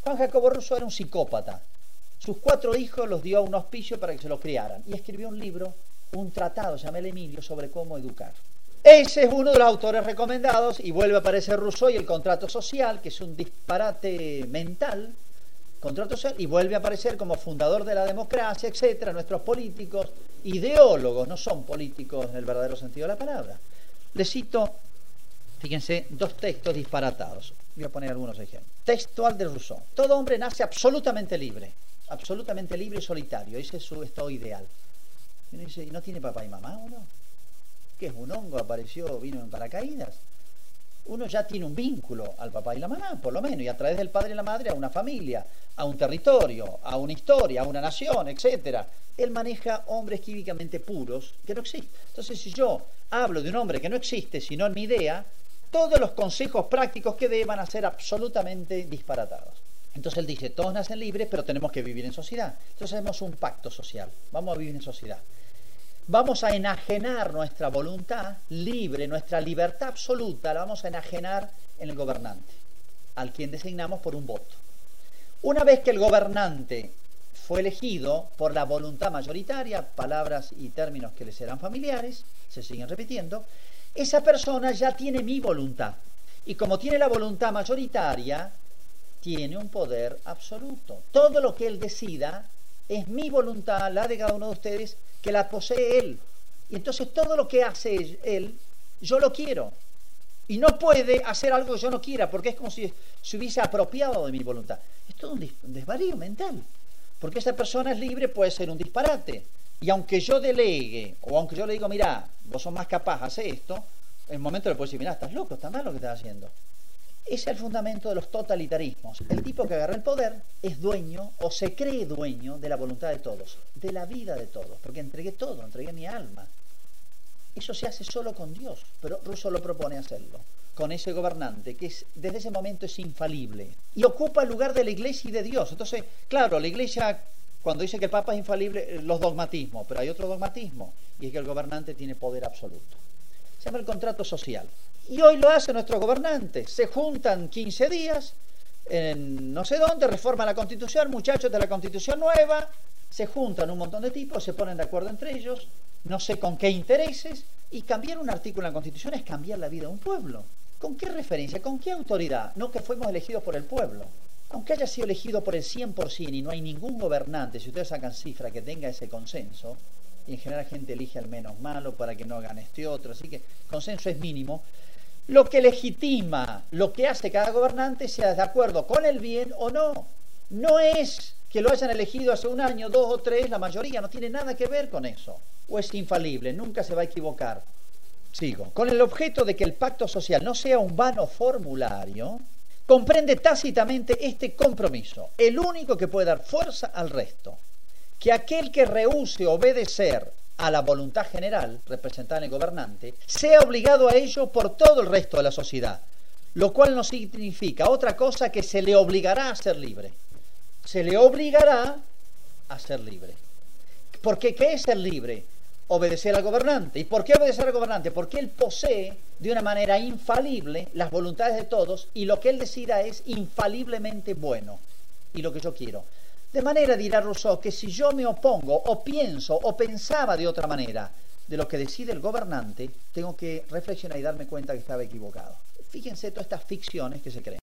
Juan Jacobo Rousseau era un psicópata. Sus 4 hijos los dio a un hospicio para que se los criaran. Y escribió un libro, un tratado, se llama El Emilio, sobre cómo educar. Ese es uno de los autores recomendados, y vuelve a aparecer Rousseau y el contrato social, que es un disparate mental, contrato social, y vuelve a aparecer como fundador de la democracia, etcétera. Nuestros políticos, ideólogos, no son políticos en el verdadero sentido de la palabra. Les cito, fíjense, 2 textos disparatados. Voy a poner algunos ejemplos. Textual de Rousseau. Todo hombre nace absolutamente libre y solitario. Ese es su estado ideal. Y uno dice, ¿y no tiene papá y mamá uno? ¿Qué es un hongo? Apareció, vino en paracaídas. Uno ya tiene un vínculo al papá y la mamá, por lo menos, y a través del padre y la madre a una familia, a un territorio, a una historia, a una nación, etcétera. Él maneja hombres químicamente puros que no existen. Entonces, si yo hablo de un hombre que no existe, sino en mi idea, todos los consejos prácticos que dé van a ser absolutamente disparatados. Entonces él dice, todos nacen libres, pero tenemos que vivir en sociedad. Entonces hacemos un pacto social, vamos a vivir en sociedad. Vamos a enajenar nuestra voluntad libre, nuestra libertad absoluta, la vamos a enajenar en el gobernante, al quien designamos por un voto. Una vez que el gobernante fue elegido por la voluntad mayoritaria, palabras y términos que les serán familiares, se siguen repitiendo, esa persona ya tiene mi voluntad. Y como tiene la voluntad mayoritaria, tiene un poder absoluto. Todo lo que él decida es mi voluntad, la de cada uno de ustedes, que la posee él. Y entonces todo lo que hace él, yo lo quiero. Y no puede hacer algo que yo no quiera, porque es como si se hubiese apropiado de mi voluntad. Es todo un desvarío mental. Porque esa persona es libre, puede ser un disparate. Y aunque yo delegue, o aunque yo le digo, mira, vos sos más capaz, hace esto, en el momento le puedo decir, mira, estás loco, está mal lo que estás haciendo. Ese es el fundamento de los totalitarismos. El tipo que agarra el poder es dueño, o se cree dueño, de la voluntad de todos, de la vida de todos, porque entregué todo, entregué mi alma. Eso se hace solo con Dios, pero Rousseau lo propone hacerlo, con ese gobernante, que desde ese momento es infalible, y ocupa el lugar de la Iglesia y de Dios. Entonces, claro, la Iglesia, cuando dice que el Papa es infalible, los dogmatismos, pero hay otro dogmatismo, y es que el gobernante tiene poder absoluto. Se llama el contrato social. Y hoy lo hacen nuestros gobernantes. Se juntan 15 días en no sé dónde, reforman la Constitución, muchachos de la Constitución nueva, se juntan un montón de tipos, se ponen de acuerdo entre ellos, no sé con qué intereses, y cambiar un artículo en la Constitución es cambiar la vida de un pueblo. ¿Con qué referencia? ¿Con qué autoridad? No que fuimos elegidos por el pueblo. Aunque haya sido elegido por el 100% y no hay ningún gobernante, si ustedes sacan cifra, que tenga ese consenso, y en general la gente elige al menos malo para que no hagan este otro, así que consenso es mínimo. Lo que legitima, lo que hace cada gobernante, sea de acuerdo con el bien o no. No es que lo hayan elegido hace un año, 2 o 3, la mayoría, no tiene nada que ver con eso. O es infalible, nunca se va a equivocar. Sigo. Con el objeto de que el pacto social no sea un vano formulario, comprende tácitamente este compromiso, el único que puede dar fuerza al resto, que aquel que rehúse obedecer a la voluntad general representada en el gobernante, sea obligado a ello por todo el resto de la sociedad, lo cual no significa otra cosa que se le obligará a ser libre. Se le obligará a ser libre. Porque ¿qué es ser libre? Obedecer al gobernante. ¿Y por qué obedecer al gobernante? Porque él posee de una manera infalible las voluntades de todos y lo que él decida es infaliblemente bueno y lo que yo quiero. De manera, dirá Rousseau, que si yo me opongo o pienso o pensaba de otra manera de lo que decide el gobernante, tengo que reflexionar y darme cuenta que estaba equivocado. Fíjense todas estas ficciones que se creen.